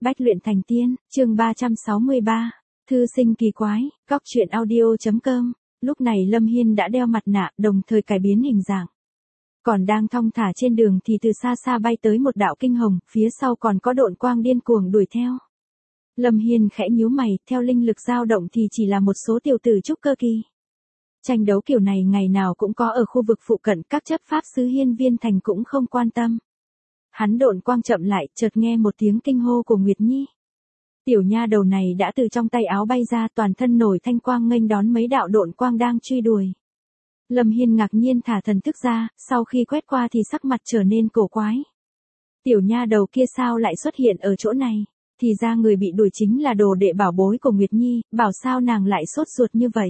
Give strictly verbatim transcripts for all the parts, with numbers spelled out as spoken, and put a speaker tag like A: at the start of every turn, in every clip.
A: Bách luyện thành tiên, chương ba trăm sáu mươi ba, thư sinh kỳ quái, góc truyện audio.com. Lúc này Lâm Hiên đã đeo mặt nạ, đồng thời cải biến hình dạng. Còn đang thong thả trên đường thì từ xa xa bay tới một đạo kinh hồng, phía sau còn có độn quang điên cuồng đuổi theo. Lâm Hiên khẽ nhíu mày, theo linh lực dao động thì chỉ là một số tiểu tử trúc cơ kỳ. Tranh đấu kiểu này ngày nào cũng có ở khu vực phụ cận, các chấp pháp sứ Hiên Viên Thành cũng không quan tâm. Hắn độn quang chậm lại, chợt nghe một tiếng kinh hô của Nguyệt Nhi. Tiểu nha đầu này đã từ trong tay áo bay ra, toàn thân nổi thanh quang nghênh đón mấy đạo độn quang đang truy đuổi. Lâm Hiên ngạc nhiên thả thần thức ra, sau khi quét qua thì sắc mặt trở nên cổ quái. Tiểu nha đầu kia sao lại xuất hiện ở chỗ này? Thì ra người bị đuổi chính là đồ đệ bảo bối của Nguyệt Nhi, bảo sao nàng lại sốt ruột như vậy?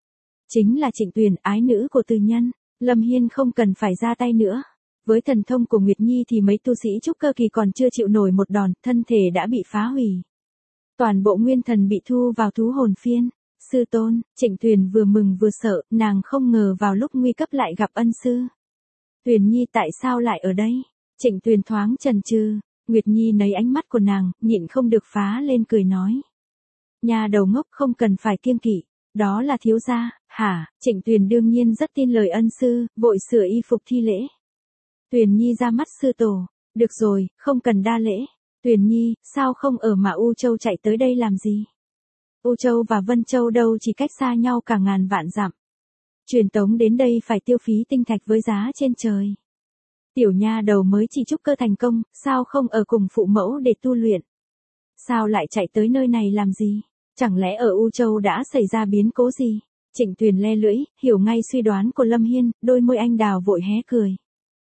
A: Chính là Trịnh Tuyền, ái nữ của Từ Nhân. Lâm Hiên không cần phải ra tay nữa. Với thần thông của Nguyệt Nhi thì mấy tu sĩ trúc cơ kỳ còn chưa chịu nổi một đòn, thân thể đã bị phá hủy. Toàn bộ nguyên thần bị thu vào thú hồn phiên. Sư tôn, Trịnh Tuyền vừa mừng vừa sợ, nàng không ngờ vào lúc nguy cấp lại gặp ân sư. Tuyền Nhi tại sao lại ở đây? Trịnh Tuyền thoáng chần chừ, Nguyệt Nhi nấy ánh mắt của nàng, nhịn không được phá lên cười nói. Nhà đầu ngốc không cần phải kiêng kỵ, đó là thiếu gia, hả? Trịnh Tuyền đương nhiên rất tin lời ân sư, vội sửa y phục thi lễ. Tuyền Nhi ra mắt sư tổ, được rồi, không cần đa lễ. Tuyền Nhi, sao không ở mà U Châu chạy tới đây làm gì? U Châu và Vân Châu đâu chỉ cách xa nhau cả ngàn vạn dặm. Truyền tống đến đây phải tiêu phí tinh thạch với giá trên trời. Tiểu nha đầu mới chỉ trúc cơ thành công, sao không ở cùng phụ mẫu để tu luyện? Sao lại chạy tới nơi này làm gì? Chẳng lẽ ở U Châu đã xảy ra biến cố gì? Trịnh Tuyền le lưỡi, hiểu ngay suy đoán của Lâm Hiên, đôi môi anh đào vội hé cười.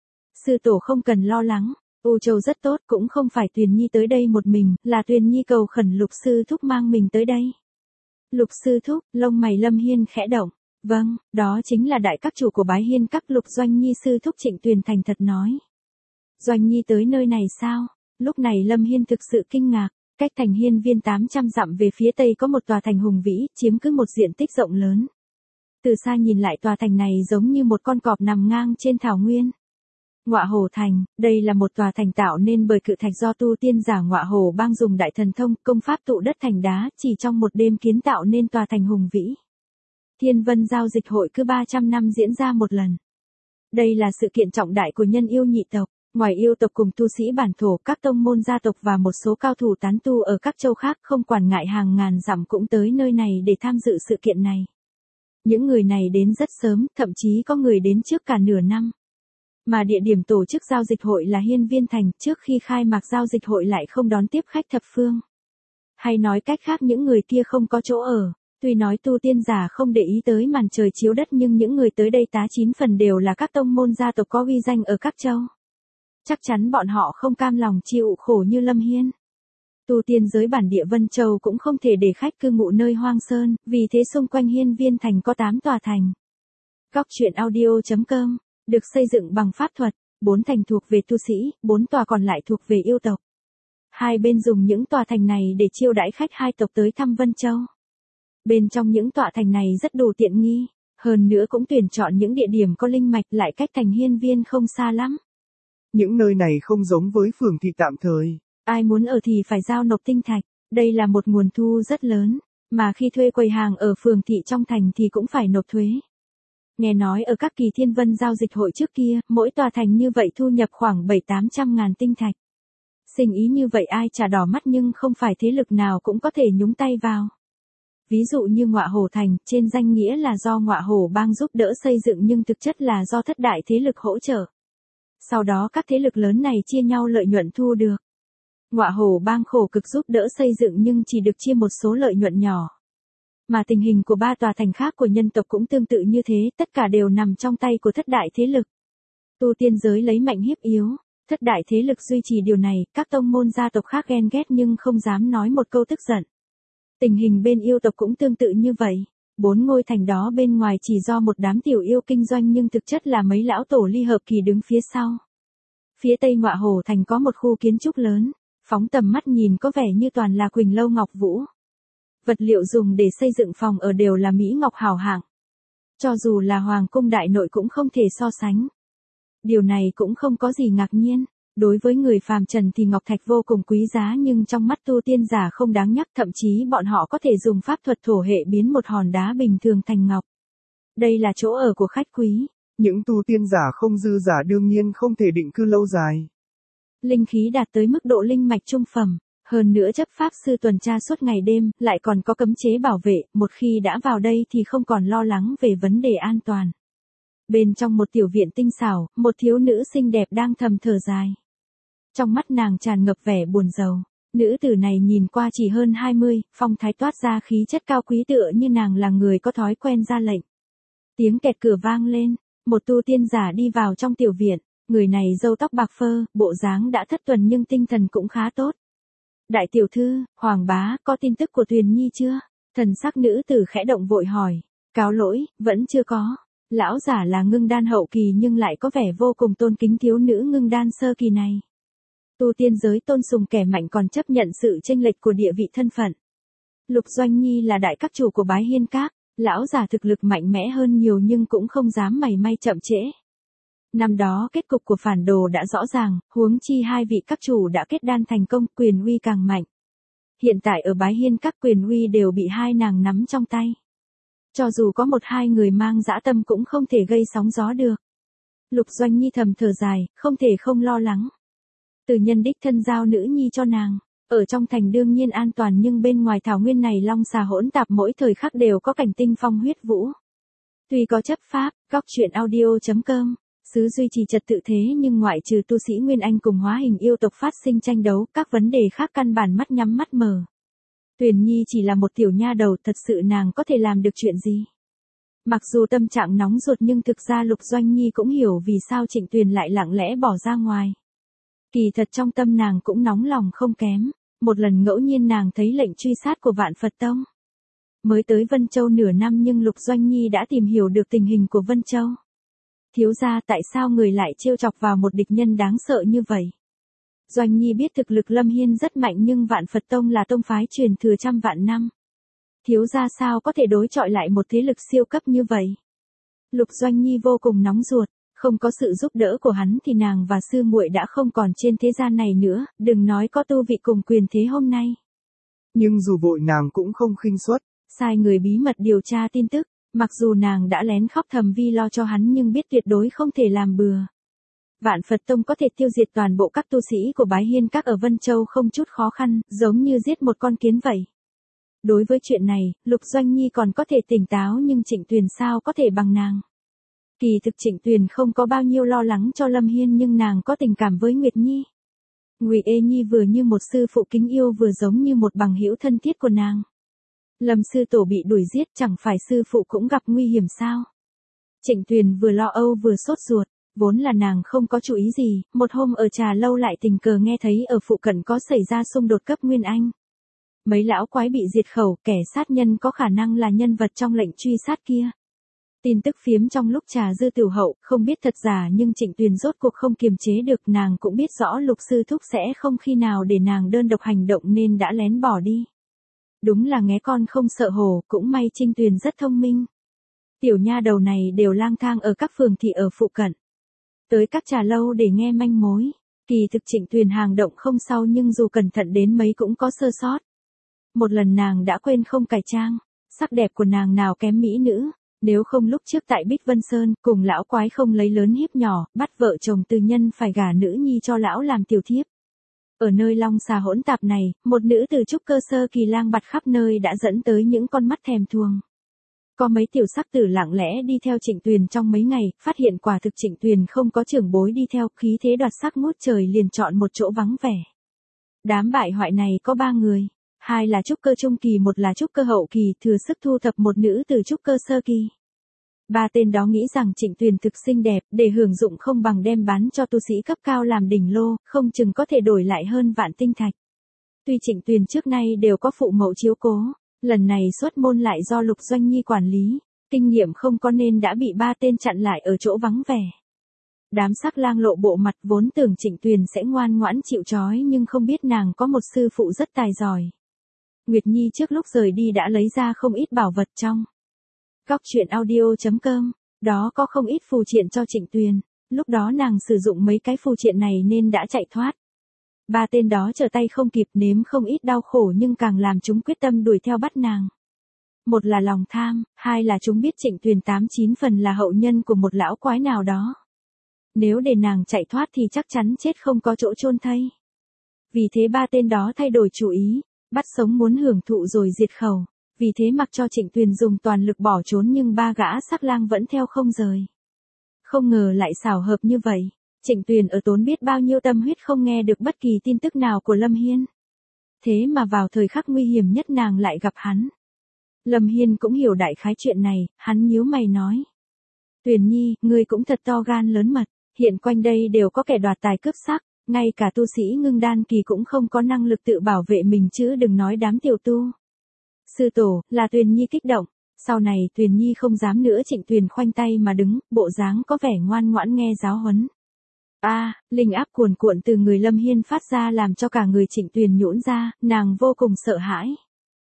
A: Sư tổ không cần lo lắng, U Châu rất tốt, cũng không phải Tuyền Nhi tới đây một mình, là Tuyền Nhi cầu khẩn Lục sư thúc mang mình tới đây. Lục sư thúc, lông mày Lâm Hiên khẽ động. Vâng, đó chính là đại các chủ của Bái Hiên các. Lục Doanh Nhi sư thúc. Trịnh Tuyền thành thật nói. Doanh Nhi tới nơi này sao? Lúc này Lâm Hiên thực sự kinh ngạc. Cách thành Hiên Viên tám trăm dặm về phía tây có một tòa thành hùng vĩ, chiếm cứ một diện tích rộng lớn. Từ xa nhìn lại tòa thành này giống như một con cọp nằm ngang trên thảo nguyên. Ngọa Hổ Thành, đây là một tòa thành tạo nên bởi cự thạch do tu tiên giả Ngọa Hổ Bang dùng đại thần thông, công pháp tụ đất thành đá, chỉ trong một đêm kiến tạo nên tòa thành hùng vĩ. Thiên Vân giao dịch hội cứ ba trăm năm diễn ra một lần. Đây là sự kiện trọng đại của nhân yêu nhị tộc, ngoài yêu tộc cùng tu sĩ bản thổ, các tông môn gia tộc và một số cao thủ tán tu ở các châu khác không quản ngại hàng ngàn dặm cũng tới nơi này để tham dự sự kiện này. Những người này đến rất sớm, thậm chí có người đến trước cả nửa năm. Mà địa điểm tổ chức giao dịch hội là Hiên Viên Thành, trước khi khai mạc giao dịch hội lại không đón tiếp khách thập phương. Hay nói cách khác những người kia không có chỗ ở, tuy nói tu tiên giả không để ý tới màn trời chiếu đất nhưng những người tới đây tá chín phần đều là các tông môn gia tộc có uy danh ở các châu. Chắc chắn bọn họ không cam lòng chịu khổ như Lâm Hiên. Tu tiên giới bản địa Vân Châu cũng không thể để khách cư ngụ nơi hoang sơn, vì thế xung quanh Hiên Viên Thành có tám tòa thành. Góc truyện audio.com được xây dựng bằng pháp thuật, bốn thành thuộc về tu sĩ, bốn tòa còn lại thuộc về yêu tộc. Hai bên dùng những tòa thành này để chiêu đãi khách hai tộc tới thăm Vân Châu. Bên trong những tòa thành này rất đủ tiện nghi, hơn nữa cũng tuyển chọn những địa điểm có linh mạch, lại cách thành Hiên Viên không xa lắm.
B: Những nơi này không giống với phường thị tạm thời.
A: Ai muốn ở thì phải giao nộp tinh thạch, đây là một nguồn thu rất lớn, mà khi thuê quầy hàng ở phường thị trong thành thì cũng phải nộp thuế. Nghe nói ở các kỳ Thiên Vân giao dịch hội trước kia, mỗi tòa thành như vậy thu nhập khoảng bảy tám trăm ngàn tinh thạch. Sinh ý như vậy ai chả đỏ mắt nhưng không phải thế lực nào cũng có thể nhúng tay vào. Ví dụ như Ngọa Hổ Thành, trên danh nghĩa là do Ngọa Hổ Bang giúp đỡ xây dựng nhưng thực chất là do thất đại thế lực hỗ trợ. Sau đó các thế lực lớn này chia nhau lợi nhuận thu được. Ngọa Hổ Bang khổ cực giúp đỡ xây dựng nhưng chỉ được chia một số lợi nhuận nhỏ. Mà tình hình của ba tòa thành khác của nhân tộc cũng tương tự như thế, tất cả đều nằm trong tay của thất đại thế lực. Tu tiên giới lấy mạnh hiếp yếu, thất đại thế lực duy trì điều này, các tông môn gia tộc khác ghen ghét nhưng không dám nói một câu tức giận. Tình hình bên yêu tộc cũng tương tự như vậy, bốn ngôi thành đó bên ngoài chỉ do một đám tiểu yêu kinh doanh nhưng thực chất là mấy lão tổ ly hợp kỳ đứng phía sau. Phía tây Ngọa Hổ Thành có một khu kiến trúc lớn, phóng tầm mắt nhìn có vẻ như toàn là Quỳnh Lâu Ngọc Vũ. Vật liệu dùng để xây dựng phòng ở đều là mỹ ngọc hảo hạng. Cho dù là hoàng cung đại nội cũng không thể so sánh. Điều này cũng không có gì ngạc nhiên. Đối với người phàm trần thì ngọc thạch vô cùng quý giá nhưng trong mắt tu tiên giả không đáng nhắc, thậm chí bọn họ có thể dùng pháp thuật thổ hệ biến một hòn đá bình thường thành ngọc. Đây là chỗ ở của khách quý.
B: Những tu tiên giả không dư giả đương nhiên không thể định cư lâu dài.
A: Linh khí đạt tới mức độ linh mạch trung phẩm, hơn nữa chấp pháp sư tuần tra suốt ngày đêm, lại còn có cấm chế bảo vệ, một khi đã vào đây thì không còn lo lắng về vấn đề an toàn. Bên trong một tiểu viện tinh xảo, một thiếu nữ xinh đẹp đang thầm thở dài. Trong mắt nàng tràn ngập vẻ buồn rầu. Nữ tử này nhìn qua chỉ hơn hai mươi, phong thái toát ra khí chất cao quý tựa như nàng là người có thói quen ra lệnh. Tiếng kẹt cửa vang lên, một tu tiên giả đi vào trong tiểu viện, người này râu tóc bạc phơ, bộ dáng đã thất tuần nhưng tinh thần cũng khá tốt. Đại tiểu thư, Hoàng bá, có tin tức của Tuyền Nhi chưa? Thần sắc nữ tử khẽ động vội hỏi. Cáo lỗi, vẫn chưa có. Lão giả là ngưng đan hậu kỳ nhưng lại có vẻ vô cùng tôn kính thiếu nữ ngưng đan sơ kỳ này. Tu tiên giới tôn sùng kẻ mạnh còn chấp nhận sự chênh lệch của địa vị thân phận. Lục Doanh Nhi là đại các chủ của Bái Hiên Các, lão giả thực lực mạnh mẽ hơn nhiều nhưng cũng không dám mảy may chậm trễ. Năm đó kết cục của phản đồ đã rõ ràng, huống chi hai vị các chủ đã kết đan thành công, quyền uy càng mạnh. Hiện tại ở Bái Hiên Các quyền uy đều bị hai nàng nắm trong tay. Cho dù có một hai người mang dã tâm cũng không thể gây sóng gió được. Lục Doanh Nhi thầm thở dài, không thể không lo lắng. Từ nhân đích thân giao nữ nhi cho nàng, ở trong thành đương nhiên an toàn nhưng bên ngoài thảo nguyên này long xà hỗn tạp mỗi thời khắc đều có cảnh tinh phong huyết vũ. Tuy có chấp pháp, góc truyện audio chấm com, xứ duy trì trật tự thế nhưng ngoại trừ tu sĩ Nguyên Anh cùng hóa hình yêu tộc phát sinh tranh đấu, các vấn đề khác căn bản mắt nhắm mắt mở. Tuyền Nhi chỉ là một tiểu nha đầu, thật sự nàng có thể làm được chuyện gì? Mặc dù tâm trạng nóng ruột nhưng thực ra Lục Doanh Nhi cũng hiểu vì sao Trịnh Tuyền lại lặng lẽ bỏ ra ngoài. Kỳ thật trong tâm nàng cũng nóng lòng không kém, một lần ngẫu nhiên nàng thấy lệnh truy sát của Vạn Phật Tông. Mới tới Vân Châu nửa năm nhưng Lục Doanh Nhi đã tìm hiểu được tình hình của Vân Châu. Thiếu gia, tại sao người lại trêu chọc vào một địch nhân đáng sợ như vậy? Doanh Nhi biết thực lực Lâm Hiên rất mạnh nhưng Vạn Phật Tông là tông phái truyền thừa trăm vạn năm. Thiếu gia sao có thể đối chọi lại một thế lực siêu cấp như vậy? Lục Doanh Nhi vô cùng nóng ruột, không có sự giúp đỡ của hắn thì nàng và sư muội đã không còn trên thế gian này nữa, đừng nói có tu vị cùng quyền thế hôm nay.
B: Nhưng dù vội nàng cũng không khinh suất.
A: Sai người bí mật điều tra tin tức, mặc dù nàng đã lén khóc thầm vi lo cho hắn nhưng biết tuyệt đối không thể làm bừa. Vạn Phật Tông có thể tiêu diệt toàn bộ các tu sĩ của Bái Hiên Các ở Vân Châu không chút khó khăn, giống như giết một con kiến vậy. Đối với chuyện này, Lục Doanh Nhi còn có thể tỉnh táo nhưng Trịnh Tuyền sao có thể bằng nàng. Kỳ thực Trịnh Tuyền không có bao nhiêu lo lắng cho Lâm Hiên nhưng nàng có tình cảm với Nguyệt Nhi. Ngụy Ê Nhi vừa như một sư phụ kính yêu vừa giống như một bằng hữu thân thiết của nàng. Lâm sư tổ bị đuổi giết chẳng phải sư phụ cũng gặp nguy hiểm sao? Trịnh Tuyền vừa lo âu vừa sốt ruột, vốn là nàng không có chú ý gì, một hôm ở trà lâu lại tình cờ nghe thấy ở phụ cận có xảy ra xung đột cấp Nguyên Anh. Mấy lão quái bị diệt khẩu, kẻ sát nhân có khả năng là nhân vật trong lệnh truy sát kia. Tin tức phiếm trong lúc trà dư tiểu hậu, không biết thật giả nhưng Trịnh Tuyền rốt cuộc không kiềm chế được, nàng cũng biết rõ Lục sư thúc sẽ không khi nào để nàng đơn độc hành động nên đã lén bỏ đi. Đúng là nghé con không sợ hổ, cũng may Trịnh Tuyền rất thông minh. Tiểu nha đầu này đều lang thang ở các phường thị ở phụ cận. Tới các trà lâu để nghe manh mối. Kỳ thực Trịnh Tuyền hàng động không sau nhưng dù cẩn thận đến mấy cũng có sơ sót. Một lần nàng đã quên không cải trang, sắc đẹp của nàng nào kém mỹ nữ, nếu không lúc trước tại Bích Vân Sơn cùng lão quái không lấy lớn hiếp nhỏ, bắt vợ chồng tư nhân phải gả nữ nhi cho lão làm tiểu thiếp. Ở nơi long xà hỗn tạp này, một nữ từ trúc cơ sơ kỳ lang bạt khắp nơi đã dẫn tới những con mắt thèm thuồng. Có mấy tiểu sắc tử lặng lẽ đi theo Trịnh Tuyền trong mấy ngày, phát hiện quả thực Trịnh Tuyền không có trưởng bối đi theo, khí thế đoạt sắc ngút trời liền chọn một chỗ vắng vẻ. Đám bại hoại này có ba người, hai là trúc cơ trung kỳ, một là trúc cơ hậu kỳ, thừa sức thu thập một nữ từ trúc cơ sơ kỳ. Ba tên đó nghĩ rằng Trịnh Tuyền thực xinh đẹp, để hưởng dụng không bằng đem bán cho tu sĩ cấp cao làm đỉnh lô, không chừng có thể đổi lại hơn vạn tinh thạch. Tuy Trịnh Tuyền trước nay đều có phụ mẫu chiếu cố, lần này xuất môn lại do Lục Doanh Nhi quản lý, kinh nghiệm không có nên đã bị ba tên chặn lại ở chỗ vắng vẻ. Đám sắc lang lộ bộ mặt, vốn tưởng Trịnh Tuyền sẽ ngoan ngoãn chịu trói nhưng không biết nàng có một sư phụ rất tài giỏi. Nguyệt Nhi trước lúc rời đi đã lấy ra không ít bảo vật trong góc truyện audio chấm com, đó có không ít phù triện cho Trịnh Tuyền. lúc đó nàng sử dụng mấy cái phù triện này nên đã chạy thoát. Ba tên đó trở tay không kịp, nếm không ít đau khổ nhưng càng làm chúng quyết tâm đuổi theo bắt nàng. Một là lòng tham, hai là chúng biết Trịnh Tuyền tám chín phần là hậu nhân của một lão quái nào đó. Nếu để nàng chạy thoát thì chắc chắn chết không có chỗ chôn thây. Vì thế ba tên đó thay đổi chủ ý, bắt sống muốn hưởng thụ rồi diệt khẩu. Vì thế mặc cho Trịnh Tuyền dùng toàn lực bỏ trốn nhưng ba gã sắc lang vẫn theo không rời. Không ngờ lại xảo hợp như vậy, Trịnh Tuyền ở tốn biết bao nhiêu tâm huyết không nghe được bất kỳ tin tức nào của Lâm Hiên. Thế mà vào thời khắc nguy hiểm nhất nàng lại gặp hắn. Lâm Hiên cũng hiểu đại khái chuyện này, hắn nhíu mày nói. Tuyền Nhi, ngươi cũng thật to gan lớn mật, hiện quanh đây đều có kẻ đoạt tài cướp sắc, ngay cả tu sĩ ngưng đan kỳ cũng không có năng lực tự bảo vệ mình chứ đừng nói đám tiểu tu. Sư tổ, là Tuyền Nhi kích động, sau này Tuyền Nhi không dám nữa. Trịnh Tuyền khoanh tay mà đứng, bộ dáng có vẻ ngoan ngoãn nghe giáo huấn. A, à, linh áp cuồn cuộn từ người Lâm Hiên phát ra làm cho cả người Trịnh Tuyền nhũn ra, nàng vô cùng sợ hãi.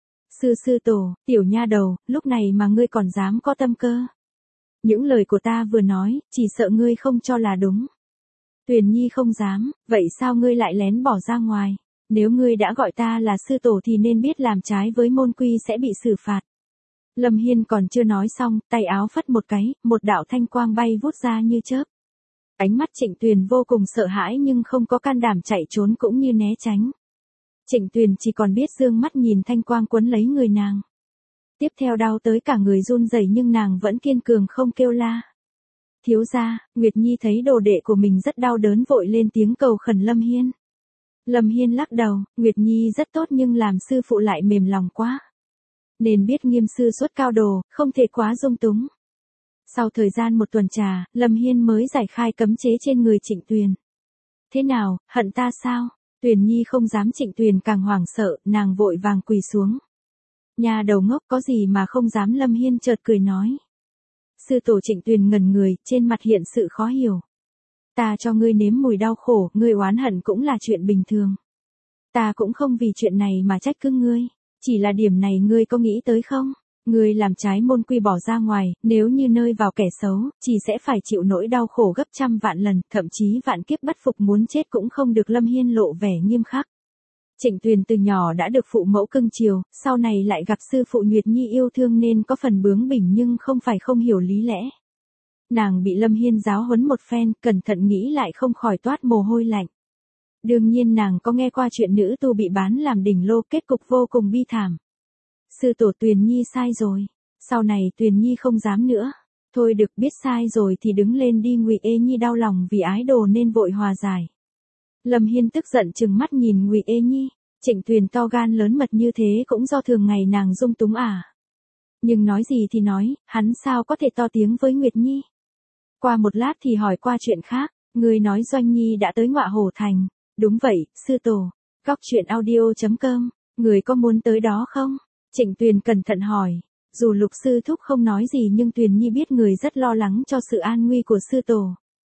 A: Sư sư tổ, tiểu nha đầu, lúc này mà ngươi còn dám có tâm cơ. Những lời của ta vừa nói, chỉ sợ ngươi không cho là đúng. Tuyền Nhi không dám, vậy sao ngươi lại lén bỏ ra ngoài? Nếu ngươi đã gọi ta là sư tổ thì nên biết làm trái với môn quy sẽ bị xử phạt. Lâm Hiên còn chưa nói xong, tay áo phất một cái, một đạo thanh quang bay vút ra như chớp. Ánh mắt Trịnh Tuyền vô cùng sợ hãi nhưng không có can đảm chạy trốn cũng như né tránh. Trịnh Tuyền chỉ còn biết dương mắt nhìn thanh quang quấn lấy người nàng. Tiếp theo đau tới cả người run rẩy nhưng nàng vẫn kiên cường không kêu la. Thiếu gia, Nguyệt Nhi thấy đồ đệ của mình rất đau đớn vội lên tiếng cầu khẩn Lâm Hiên. Lâm Hiên lắc đầu, Nguyệt Nhi rất tốt nhưng làm sư phụ lại mềm lòng quá. Nên biết nghiêm sư xuất cao đồ, không thể quá dung túng. Sau thời gian một tuần trà, Lâm Hiên mới giải khai cấm chế trên người Trịnh Tuyền. Thế nào, hận ta sao? Tuyền Nhi không dám. Trịnh Tuyền càng hoảng sợ, nàng vội vàng quỳ xuống. Nhà đầu ngốc có gì mà không dám. Lâm Hiên chợt cười nói. Sư tổ. Trịnh Tuyền ngẩn người, trên mặt hiện sự khó hiểu. Ta cho ngươi nếm mùi đau khổ, ngươi oán hận cũng là chuyện bình thường. Ta cũng không vì chuyện này mà trách cứ ngươi, chỉ là điểm này ngươi có nghĩ tới không? Ngươi làm trái môn quy bỏ ra ngoài, nếu như nơi vào kẻ xấu, chỉ sẽ phải chịu nỗi đau khổ gấp trăm vạn lần, thậm chí vạn kiếp bất phục muốn chết cũng không được. Lâm Hiên lộ vẻ nghiêm khắc. Trịnh Tuyền từ nhỏ đã được phụ mẫu cưng chiều, sau này lại gặp sư phụ Nguyệt Nhi yêu thương nên có phần bướng bỉnh nhưng không phải không hiểu lý lẽ. Nàng bị Lâm Hiên giáo huấn một phen, cẩn thận nghĩ lại không khỏi toát mồ hôi lạnh. Đương nhiên nàng có nghe qua chuyện nữ tu bị bán làm đỉnh lô, kết cục vô cùng bi thảm. Sư tổ. Tuyền Nhi sai rồi. Sau này Tuyền Nhi không dám nữa. Thôi được, biết sai rồi thì đứng lên đi. Ngụy Ê Nhi đau lòng vì ái đồ nên vội hòa giải. Lâm Hiên tức giận trừng mắt nhìn Ngụy Ê Nhi. Trịnh Tuyền to gan lớn mật như thế cũng do thường ngày nàng dung túng à. Nhưng nói gì thì nói, hắn sao có thể to tiếng với Nguyệt Nhi. Qua một lát thì hỏi qua chuyện khác. Người nói Doanh Nhi đã tới Ngọa Hổ Thành. Đúng vậy, sư tổ. Góc truyện audio chấm com. Người có muốn tới đó không? Trịnh Tuyền cẩn thận hỏi. Dù Lục sư thúc không nói gì nhưng Tuyền Nhi biết người rất lo lắng cho sự an nguy của sư tổ.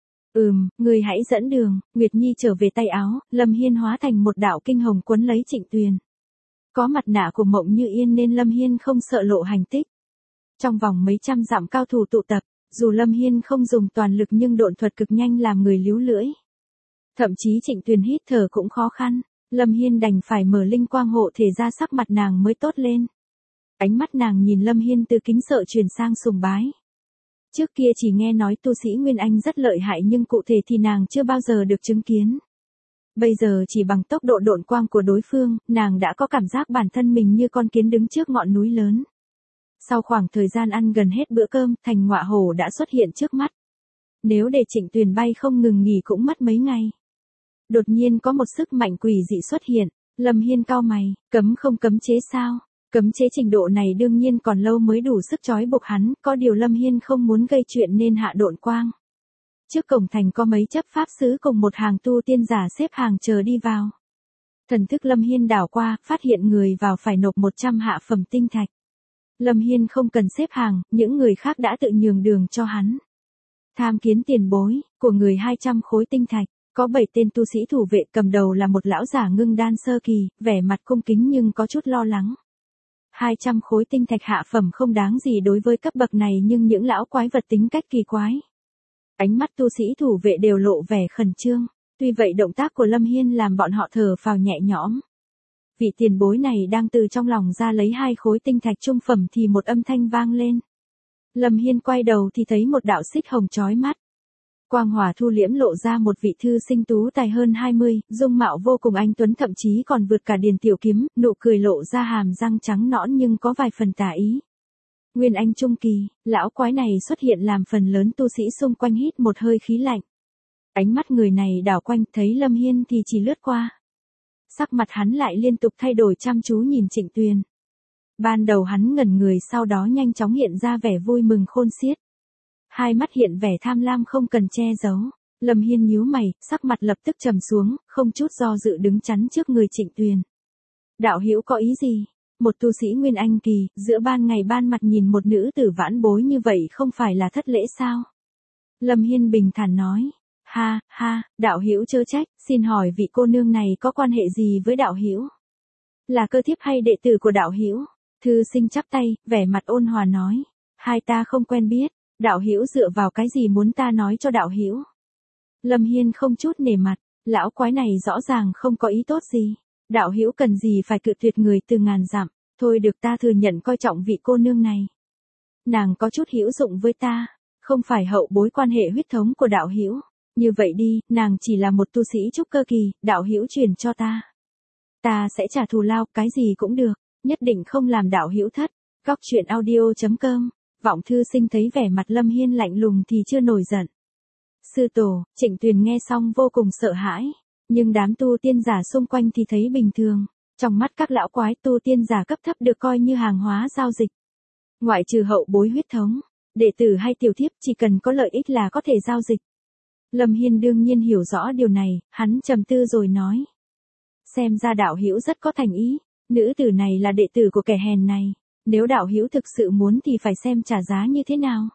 A: Ừm, người hãy dẫn đường. Nguyệt Nhi trở về tay áo, Lâm Hiên hóa thành một đạo kinh hồng quấn lấy Trịnh Tuyền. Có mặt nạ của Mộng Như Yên nên Lâm Hiên không sợ lộ hành tích. Trong vòng mấy trăm dặm cao thủ tụ tập, dù Lâm Hiên không dùng toàn lực nhưng độn thuật cực nhanh làm người líu lưỡi. Thậm chí Trịnh Tuyền hít thở cũng khó khăn, Lâm Hiên đành phải mở linh quang hộ thể ra, sắc mặt nàng mới tốt lên. Ánh mắt nàng nhìn Lâm Hiên từ kính sợ chuyển sang sùng bái. Trước kia chỉ nghe nói tu sĩ Nguyên Anh rất lợi hại nhưng cụ thể thì nàng chưa bao giờ được chứng kiến. Bây giờ chỉ bằng tốc độ độn quang của đối phương, nàng đã có cảm giác bản thân mình như con kiến đứng trước ngọn núi lớn. Sau khoảng thời gian ăn gần hết bữa cơm, thành Ngọa Hổ đã xuất hiện trước mắt. Nếu để Trịnh Tuyền bay không ngừng nghỉ cũng mất mấy ngày. Đột nhiên có một sức mạnh quỷ dị xuất hiện, Lâm Hiên cau mày, cấm không cấm chế sao? Cấm chế trình độ này đương nhiên còn lâu mới đủ sức trói buộc hắn, có điều Lâm Hiên không muốn gây chuyện nên hạ độn quang. Trước cổng thành có mấy chấp pháp sứ cùng một hàng tu tiên giả xếp hàng chờ đi vào. Thần thức Lâm Hiên đảo qua, phát hiện người vào phải nộp một trăm hạ phẩm tinh thạch. Lâm Hiên không cần xếp hàng, những người khác đã tự nhường đường cho hắn. Tham kiến tiền bối, của người hai trăm khối tinh thạch, có bảy tên tu sĩ thủ vệ, cầm đầu là một lão giả ngưng đan sơ kỳ, vẻ mặt cung kính nhưng có chút lo lắng. hai trăm khối tinh thạch hạ phẩm không đáng gì đối với cấp bậc này nhưng những lão quái vật tính cách kỳ quái. Ánh mắt tu sĩ thủ vệ đều lộ vẻ khẩn trương, tuy vậy động tác của Lâm Hiên làm bọn họ thở phào nhẹ nhõm. Vị tiền bối này đang từ trong lòng ra lấy hai khối tinh thạch trung phẩm thì một âm thanh vang lên. Lâm Hiên quay đầu thì thấy một đạo xích hồng chói mắt. Quang hòa thu liễm lộ ra một vị thư sinh tú tài hơn hai mươi, dung mạo vô cùng anh tuấn thậm chí còn vượt cả Điền Tiểu Kiếm, nụ cười lộ ra hàm răng trắng nõn nhưng có vài phần tà ý. Nguyên Anh trung kỳ, lão quái này xuất hiện làm phần lớn tu sĩ xung quanh hít một hơi khí lạnh. Ánh mắt người này đảo quanh thấy Lâm Hiên thì chỉ lướt qua. Sắc mặt hắn lại liên tục thay đổi chăm chú nhìn Trịnh Tuyền. Ban đầu hắn ngẩn người sau đó nhanh chóng hiện ra vẻ vui mừng khôn xiết. Hai mắt hiện vẻ tham lam không cần che giấu. Lâm Hiên nhíu mày, sắc mặt lập tức trầm xuống, không chút do dự đứng chắn trước người Trịnh Tuyền. Đạo hữu có ý gì? Một tu sĩ Nguyên Anh kỳ, giữa ban ngày ban mặt nhìn một nữ tử vãn bối như vậy không phải là thất lễ sao? Lâm Hiên bình thản nói. Ha, ha, đạo hữu chớ trách, xin hỏi vị cô nương này có quan hệ gì với đạo hữu? Là cơ thiếp hay đệ tử của đạo hữu? Thư sinh chắp tay, vẻ mặt ôn hòa nói. Hai ta không quen biết, đạo hữu dựa vào cái gì muốn ta nói cho đạo hữu? Lâm Hiên không chút nể mặt, lão quái này rõ ràng không có ý tốt gì. Đạo hữu cần gì phải cự tuyệt người từ ngàn dặm, thôi được ta thừa nhận coi trọng vị cô nương này. Nàng có chút hữu dụng với ta, không phải hậu bối quan hệ huyết thống của đạo hữu. Như vậy đi, nàng chỉ là một tu sĩ trúc cơ kỳ, đạo hữu truyền cho ta. Ta sẽ trả thù lao, cái gì cũng được, nhất định không làm đạo hữu thất. Góc truyện audio chấm com, vọng thư sinh thấy vẻ mặt Lâm Hiên lạnh lùng thì chưa nổi giận. Sư tổ, Trịnh Tuyền nghe xong vô cùng sợ hãi, nhưng đám tu tiên giả xung quanh thì thấy bình thường. Trong mắt các lão quái tu tiên giả cấp thấp được coi như hàng hóa giao dịch. Ngoại trừ hậu bối huyết thống, đệ tử hay tiểu thiếp chỉ cần có lợi ích là có thể giao dịch. Lâm Hiên đương nhiên hiểu rõ điều này, hắn trầm tư rồi nói. Xem ra đạo hữu rất có thành ý, nữ tử này là đệ tử của kẻ hèn này, nếu đạo hữu thực sự muốn thì phải xem trả giá như thế nào.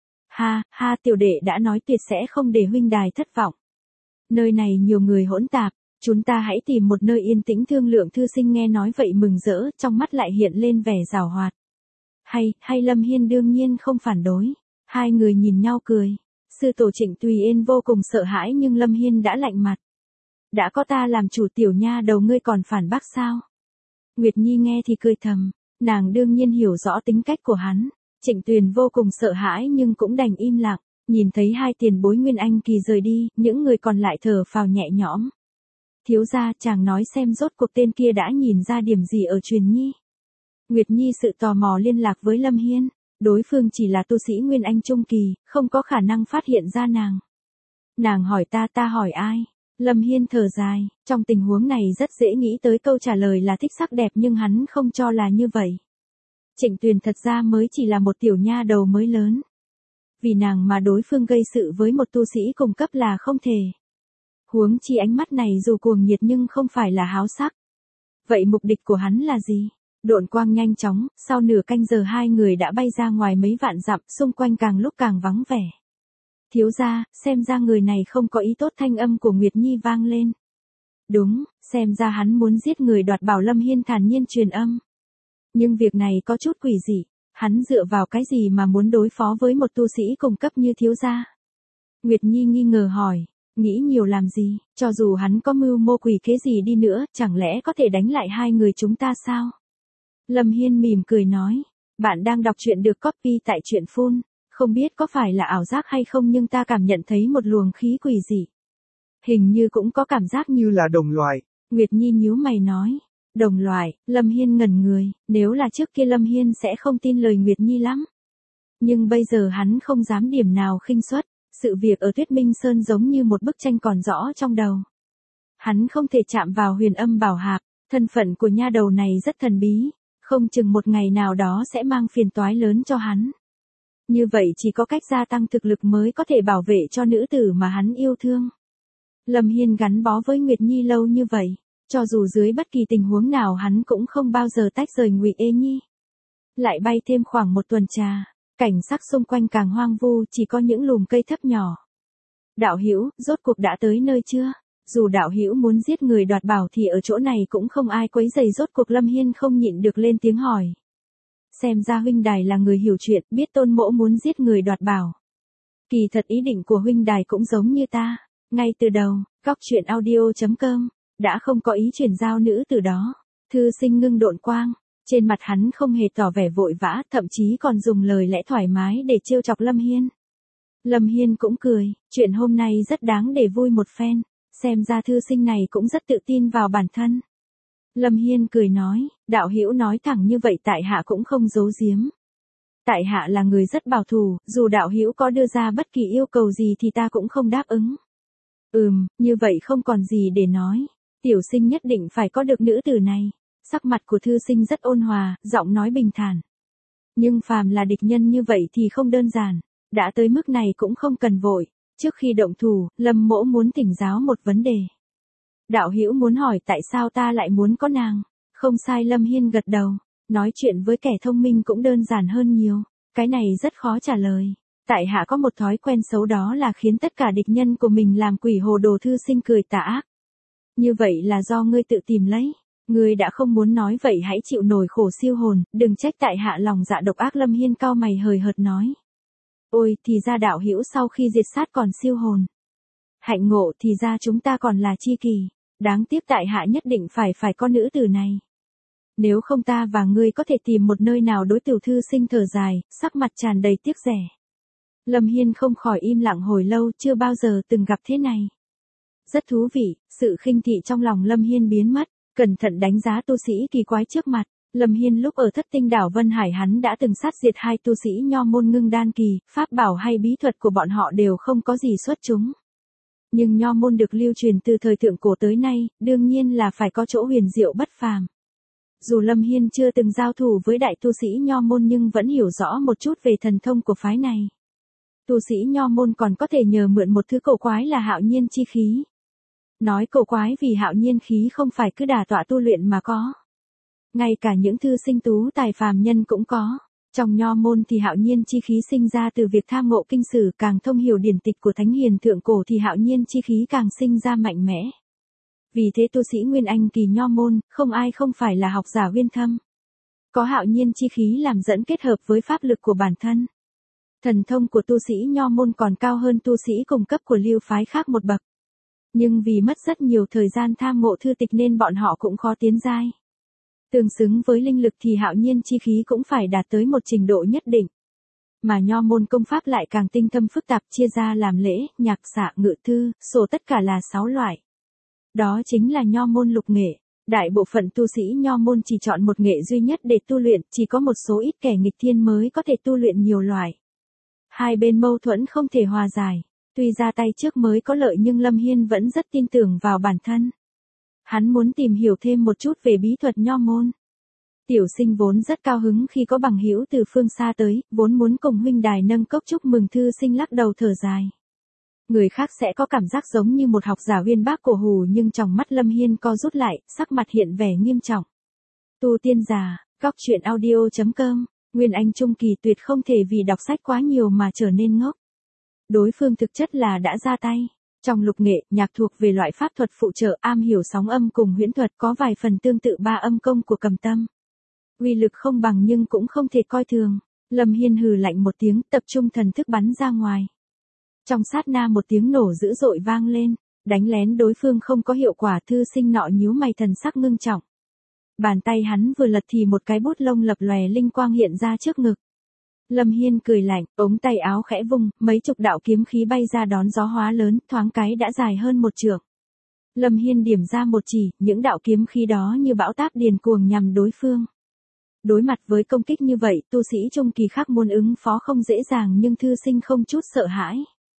A: Ha, ha, tiểu đệ đã nói tuyệt sẽ không để huynh đài thất vọng. Nơi này nhiều người hỗn tạp, chúng ta hãy tìm một nơi yên tĩnh thương lượng. Thư sinh nghe nói vậy mừng rỡ, trong mắt lại hiện lên vẻ giảo hoạt. Hay, hay Lâm Hiên đương nhiên không phản đối, hai người nhìn nhau cười. Sư tổ Trịnh Tùy Yên vô cùng sợ hãi nhưng Lâm Hiên đã lạnh mặt. Đã có ta làm chủ tiểu nha đầu ngươi còn phản bác sao? Nguyệt Nhi nghe thì cười thầm, nàng đương nhiên hiểu rõ tính cách của hắn. Trịnh Tuyền vô cùng sợ hãi nhưng cũng đành im lặng, nhìn thấy hai tiền bối Nguyên Anh kỳ rời đi, những người còn lại thở phào nhẹ nhõm. Thiếu gia, chàng nói xem rốt cuộc tên kia đã nhìn ra điểm gì ở Truyền Nhi. Nguyệt Nhi sự tò mò liên lạc với Lâm Hiên. Đối phương chỉ là tu sĩ Nguyên Anh trung kỳ, không có khả năng phát hiện ra nàng. Nàng hỏi ta, ta hỏi ai? Lâm Hiên thở dài, trong tình huống này rất dễ nghĩ tới câu trả lời là thích sắc đẹp nhưng hắn không cho là như vậy. Trịnh Tuyền thật ra mới chỉ là một tiểu nha đầu mới lớn. Vì nàng mà đối phương gây sự với một tu sĩ cùng cấp là không thể. Huống chi ánh mắt này dù cuồng nhiệt nhưng không phải là háo sắc. Vậy mục đích của hắn là gì? Độn quang nhanh chóng, sau nửa canh giờ hai người đã bay ra ngoài mấy vạn dặm, xung quanh càng lúc càng vắng vẻ. Thiếu gia, xem ra người này không có ý tốt. Thanh âm của Nguyệt Nhi vang lên. Đúng, xem ra hắn muốn giết người đoạt bảo. Lâm Hiên thản nhiên truyền âm. Nhưng việc này có chút quỷ dị, hắn dựa vào cái gì mà muốn đối phó với một tu sĩ cùng cấp như thiếu gia? Nguyệt Nhi nghi ngờ hỏi, nghĩ nhiều làm gì, cho dù hắn có mưu mô quỷ kế gì đi nữa, chẳng lẽ có thể đánh lại hai người chúng ta sao? Lâm Hiên mỉm cười nói, bạn đang đọc truyện được copy tại truyện phun, không biết có phải là ảo giác hay không nhưng ta cảm nhận thấy một luồng khí quỷ dị. Hình như cũng có cảm giác như là đồng loại. Nguyệt Nhi nhíu mày nói, đồng loại. Lâm Hiên ngẩn người, nếu là trước kia Lâm Hiên sẽ không tin lời Nguyệt Nhi lắm. Nhưng bây giờ hắn không dám điểm nào khinh suất, sự việc ở Tuyết Minh Sơn giống như một bức tranh còn rõ trong đầu. Hắn không thể chạm vào Huyền Âm Bảo Hạp, thân phận của nha đầu này rất thần bí. Không chừng một ngày nào đó sẽ mang phiền toái lớn cho hắn. Như vậy chỉ có cách gia tăng thực lực mới có thể bảo vệ cho nữ tử mà hắn yêu thương. Lâm Hiên gắn bó với Nguyệt Nhi lâu như vậy, cho dù dưới bất kỳ tình huống nào hắn cũng không bao giờ tách rời Ngụy Ê Nhi. Lại bay thêm khoảng một tuần trà, cảnh sắc xung quanh càng hoang vu, chỉ có những lùm cây thấp nhỏ. Đạo hữu, rốt cuộc đã tới nơi chưa? Dù đạo hữu muốn giết người đoạt bảo thì ở chỗ này cũng không ai quấy rầy. Rốt cuộc Lâm Hiên không nhịn được lên tiếng hỏi. Xem ra huynh đài là người hiểu chuyện, biết tôn mỗ muốn giết người đoạt bảo. Kỳ thật ý định của huynh đài cũng giống như ta. Ngay từ đầu, góc chuyện audio.com, đã không có ý chuyển giao nữ từ đó. Thư sinh ngưng độn quang. Trên mặt hắn không hề tỏ vẻ vội vã, thậm chí còn dùng lời lẽ thoải mái để trêu chọc Lâm Hiên. Lâm Hiên cũng cười, chuyện hôm nay rất đáng để vui một phen, xem ra thư sinh này cũng rất tự tin vào bản thân. Lâm Hiên cười nói, đạo hữu nói thẳng như vậy tại hạ cũng không giấu giếm. Tại hạ là người rất bảo thủ, dù đạo hữu có đưa ra bất kỳ yêu cầu gì thì ta cũng không đáp ứng. Ừm, như vậy không còn gì để nói, tiểu sinh nhất định phải có được nữ tử này. Sắc mặt của thư sinh rất ôn hòa, giọng nói bình thản. Nhưng phàm là địch nhân như vậy thì không đơn giản, đã tới mức này cũng không cần vội. Trước khi động thủ, Lâm Mỗ muốn thỉnh giáo một vấn đề. Đạo hữu muốn hỏi tại sao ta lại muốn có nàng? Không sai, Lâm Hiên gật đầu. Nói chuyện với kẻ thông minh cũng đơn giản hơn nhiều. Cái này rất khó trả lời. Tại hạ có một thói quen xấu, đó là khiến tất cả địch nhân của mình làm quỷ hồ đồ. Thư sinh cười tà ác. Như vậy là do ngươi tự tìm lấy. Ngươi đã không muốn nói vậy hãy chịu nổi khổ siêu hồn, đừng trách tại hạ lòng dạ độc ác. Lâm Hiên cau mày hời hợt nói. Ôi, thì ra đạo hữu sau khi diệt sát còn siêu hồn. Hạnh ngộ, thì ra chúng ta còn là chi kỷ. Đáng tiếc tại hạ nhất định phải phải có nữ tử này. Nếu không ta và ngươi có thể tìm một nơi nào đối. Tiểu thư sinh thở dài, sắc mặt tràn đầy tiếc rẻ. Lâm Hiên không khỏi im lặng hồi lâu, chưa bao giờ từng gặp thế này. Rất thú vị, sự khinh thị trong lòng Lâm Hiên biến mất, cẩn thận đánh giá tu sĩ kỳ quái trước mặt. Lâm Hiên lúc ở Thất Tinh đảo Vân Hải hắn đã từng sát diệt hai tu sĩ nho môn ngưng đan kỳ, pháp bảo hay bí thuật của bọn họ đều không có gì xuất chúng. Nhưng nho môn được lưu truyền từ thời thượng cổ tới nay, đương nhiên là phải có chỗ huyền diệu bất phàm. Dù Lâm Hiên chưa từng giao thủ với đại tu sĩ nho môn nhưng vẫn hiểu rõ một chút về thần thông của phái này. Tu sĩ nho môn còn có thể nhờ mượn một thứ cổ quái là hạo nhiên chi khí. Nói cổ quái vì hạo nhiên khí không phải cứ đả tọa tu luyện mà có. Ngay cả những thư sinh tú tài phàm nhân cũng có. Trong nho môn thì hạo nhiên chi khí sinh ra từ việc tham ngộ kinh sử, càng thông hiểu điển tịch của thánh hiền thượng cổ thì hạo nhiên chi khí càng sinh ra mạnh mẽ. Vì thế tu sĩ Nguyên Anh kỳ nho môn, không ai không phải là học giả uyên thâm. Có hạo nhiên chi khí làm dẫn kết hợp với pháp lực của bản thân. Thần thông của tu sĩ nho môn còn cao hơn tu sĩ cùng cấp của lưu phái khác một bậc. Nhưng vì mất rất nhiều thời gian tham ngộ thư tịch nên bọn họ cũng khó tiến giai. Tương xứng với linh lực thì hạo nhiên chi khí cũng phải đạt tới một trình độ nhất định. Mà nho môn công pháp lại càng tinh thâm phức tạp, chia ra làm lễ, nhạc xạ, ngự thư, sổ tất cả là sáu loại. Đó chính là nho môn lục nghệ. Đại bộ phận tu sĩ nho môn chỉ chọn một nghệ duy nhất để tu luyện, chỉ có một số ít kẻ nghịch thiên mới có thể tu luyện nhiều loại. Hai bên mâu thuẫn không thể hòa giải. Tuy ra tay trước mới có lợi nhưng Lâm Hiên vẫn rất tin tưởng vào bản thân. Hắn muốn tìm hiểu thêm một chút về bí thuật nho môn. Tiểu sinh vốn rất cao hứng khi có bằng hữu từ phương xa tới, vốn muốn cùng huynh đài nâng cốc chúc mừng. Thư sinh lắc đầu thở dài. Người khác sẽ có cảm giác giống như một học giả uyên bác cổ hủ, nhưng trong mắt Lâm Hiên co rút lại, sắc mặt hiện vẻ nghiêm trọng. Tu tiên giả, góc chuyện audio.com, Nguyên Anh trung kỳ tuyệt không thể vì đọc sách quá nhiều mà trở nên ngốc. Đối phương thực chất là đã ra tay. Trong lục nghệ, nhạc thuộc về loại pháp thuật phụ trợ, am hiểu sóng âm cùng huyễn thuật, có vài phần tương tự ba âm công của Cầm Tâm. Uy lực không bằng nhưng cũng không thể coi thường. Lâm Hiên hừ lạnh một tiếng, tập trung thần thức bắn ra ngoài. Trong sát na một tiếng nổ dữ dội vang lên, đánh lén đối phương không có hiệu quả. Thư sinh nọ nhíu mày, thần sắc ngưng trọng. Bàn tay hắn vừa lật thì một cái bút lông lập lòe linh quang hiện ra trước ngực. Lâm Hiên cười lạnh, ống tay áo khẽ vung, mấy chục đạo kiếm khí bay ra đón gió hóa lớn, thoáng cái đã dài hơn một trượng. Lâm Hiên điểm ra một chỉ, những đạo kiếm khí đó như bão táp điền cuồng nhằm đối phương. Đối mặt với công kích như vậy, tu sĩ trung kỳ khác muốn ứng phó không dễ dàng, nhưng thư sinh không chút sợ hãi.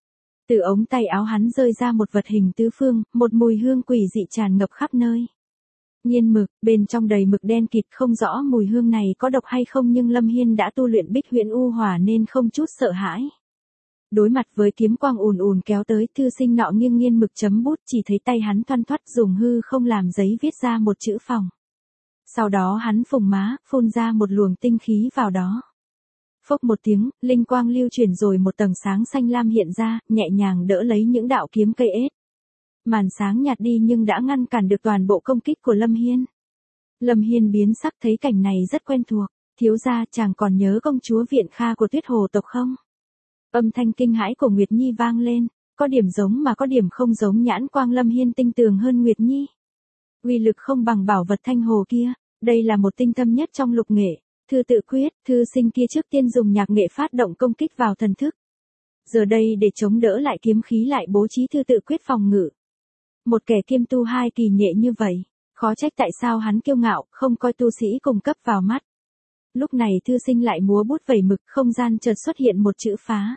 A: Từ ống tay áo hắn rơi ra một vật hình tứ phương, một mùi hương quỷ dị tràn ngập khắp nơi. Nhiên mực, bên trong đầy mực đen kịt, không rõ mùi hương này có độc hay không, nhưng Lâm Hiên đã tu luyện Bích Huyễn U Hỏa nên không chút sợ hãi. Đối mặt với kiếm quang ùn ùn kéo tới, thư sinh nọ nghiêng nghiêng mực chấm bút, chỉ thấy tay hắn thoăn thoắt dùng hư không làm giấy viết ra một chữ phòng. Sau đó hắn phùng má, phun ra một luồng tinh khí vào đó. Phốc một tiếng, linh quang lưu chuyển rồi một tầng sáng xanh lam hiện ra, nhẹ nhàng đỡ lấy những đạo kiếm cây ết. Màn sáng nhạt đi nhưng đã ngăn cản được toàn bộ công kích của Lâm Hiên. Lâm Hiên biến sắc, thấy cảnh này rất quen thuộc. Thiếu gia, chàng còn nhớ công chúa Viện Kha của Tuyết Hồ tộc không? Âm thanh kinh hãi của Nguyệt Nhi vang lên, có điểm giống mà có điểm không giống, nhãn quang Lâm Hiên tinh tường hơn Nguyệt Nhi. Uy lực không bằng bảo vật thanh hồ kia, đây là một tinh thâm nhất trong lục nghệ, thư tự quyết, thư sinh kia trước tiên dùng nhạc nghệ phát động công kích vào thần thức. Giờ đây để chống đỡ lại kiếm khí lại bố trí thư tự quyết phòng ngự. Một kẻ kiêm tu hai kỳ nghệ như vậy, khó trách tại sao hắn kiêu ngạo, không coi tu sĩ cùng cấp vào mắt. Lúc này thư sinh lại múa bút vẩy mực, không gian chợt xuất hiện một chữ phá.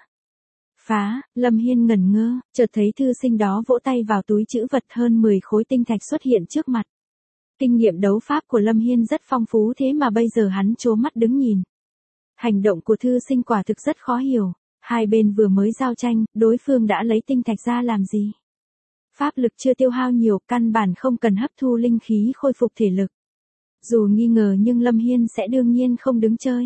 A: Phá, Lâm Hiên ngẩn ngơ, chợt thấy thư sinh đó vỗ tay vào túi trữ vật, hơn mười khối tinh thạch xuất hiện trước mặt. Kinh nghiệm đấu pháp của Lâm Hiên rất phong phú, thế mà bây giờ hắn trố mắt đứng nhìn. Hành động của thư sinh quả thực rất khó hiểu, hai bên vừa mới giao tranh, đối phương đã lấy tinh thạch ra làm gì? Pháp lực chưa tiêu hao nhiều, căn bản không cần hấp thu linh khí khôi phục thể lực. Dù nghi ngờ nhưng Lâm Hiên sẽ đương nhiên không đứng chơi.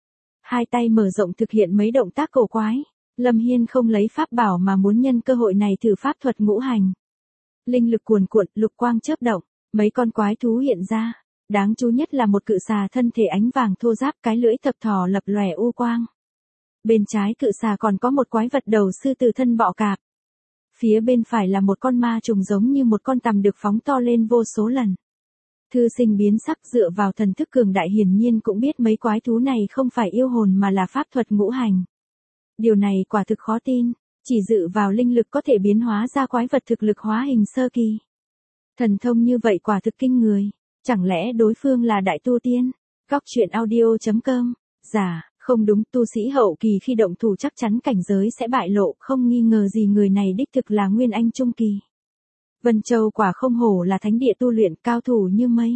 A: Hai tay mở rộng thực hiện mấy động tác cổ quái. Lâm Hiên không lấy pháp bảo mà muốn nhân cơ hội này thử pháp thuật ngũ hành. Linh lực cuồn cuộn, lục quang chớp động, mấy con quái thú hiện ra. Đáng chú nhất là một cự xà thân thể ánh vàng thô ráp, cái lưỡi thập thò lập lòe u quang. Bên trái cự xà còn có một quái vật đầu sư tử thân bọ cạp. Phía bên phải là một con ma trùng giống như một con tằm được phóng to lên vô số lần. Thư sinh biến sắc, dựa vào thần thức cường đại hiển nhiên cũng biết mấy quái thú này không phải yêu hồn mà là pháp thuật ngũ hành. Điều này quả thực khó tin, chỉ dựa vào linh lực có thể biến hóa ra quái vật thực lực hóa hình sơ kỳ. Thần thông như vậy quả thực kinh người, chẳng lẽ đối phương là đại tu tiên? Góc truyện audio chấm com. Dạ, không đúng, tu sĩ hậu kỳ khi động thủ chắc chắn cảnh giới sẽ bại lộ, không nghi ngờ gì người này đích thực là Nguyên Anh trung kỳ. Vân Châu quả không hổ là thánh địa tu luyện, cao thủ như mây.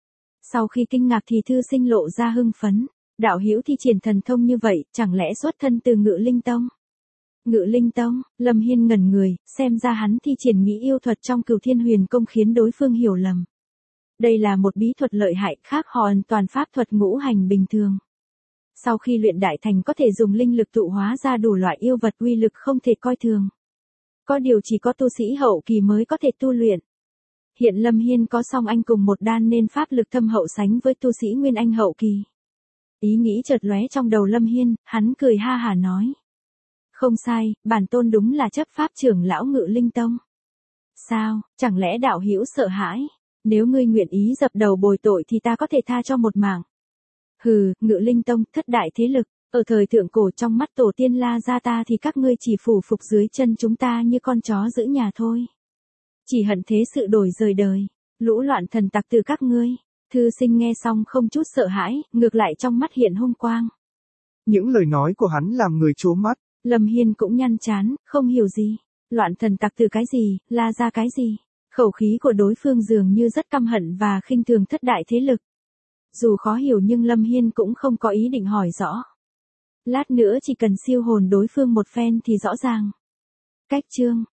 A: Sau khi kinh ngạc thì thư sinh lộ ra hưng phấn. Đạo hữu thi triển thần thông như vậy, chẳng lẽ xuất thân từ Ngự Linh Tông? Ngự Linh Tông, Lâm Hiên ngẩn người, xem ra hắn thi triển nghĩ yêu thuật trong Cửu Thiên Huyền Công khiến đối phương hiểu lầm. Đây là một bí thuật lợi hại, khác hoàn toàn pháp thuật ngũ hành bình thường. Sau khi luyện đại thành có thể dùng linh lực tụ hóa ra đủ loại yêu vật, uy lực không thể coi thường. Có điều chỉ có tu sĩ hậu kỳ mới có thể tu luyện. Hiện Lâm Hiên có song anh cùng một đan nên pháp lực thâm hậu sánh với tu sĩ Nguyên Anh hậu kỳ. Ý nghĩ chợt lóe trong đầu Lâm Hiên, hắn cười ha hả nói. Không sai, bản tôn đúng là chấp pháp trưởng lão Ngự Linh Tông. Sao, chẳng lẽ đạo hữu sợ hãi? Nếu ngươi nguyện ý dập đầu bồi tội thì ta có thể tha cho một mạng. Hừ, Ngự Linh Tông, thất đại thế lực, ở thời thượng cổ trong mắt tổ tiên La Gia ta thì các ngươi chỉ phủ phục dưới chân chúng ta như con chó giữ nhà thôi. Chỉ hận thế sự đổi rời đời, lũ loạn thần tặc từ các ngươi. Thư sinh nghe xong không chút sợ hãi, ngược lại trong mắt hiện hung quang.
B: Những lời nói của hắn làm người trố mắt.
A: Lâm Hiên cũng nhăn chán, không hiểu gì. Loạn thần tặc từ cái gì, La Gia cái gì. Khẩu khí của đối phương dường như rất căm hận và khinh thường thất đại thế lực. Dù khó hiểu nhưng Lâm Hiên cũng không có ý định hỏi rõ. Lát nữa chỉ cần siêu hồn đối phương một phen thì rõ ràng. Cách chương.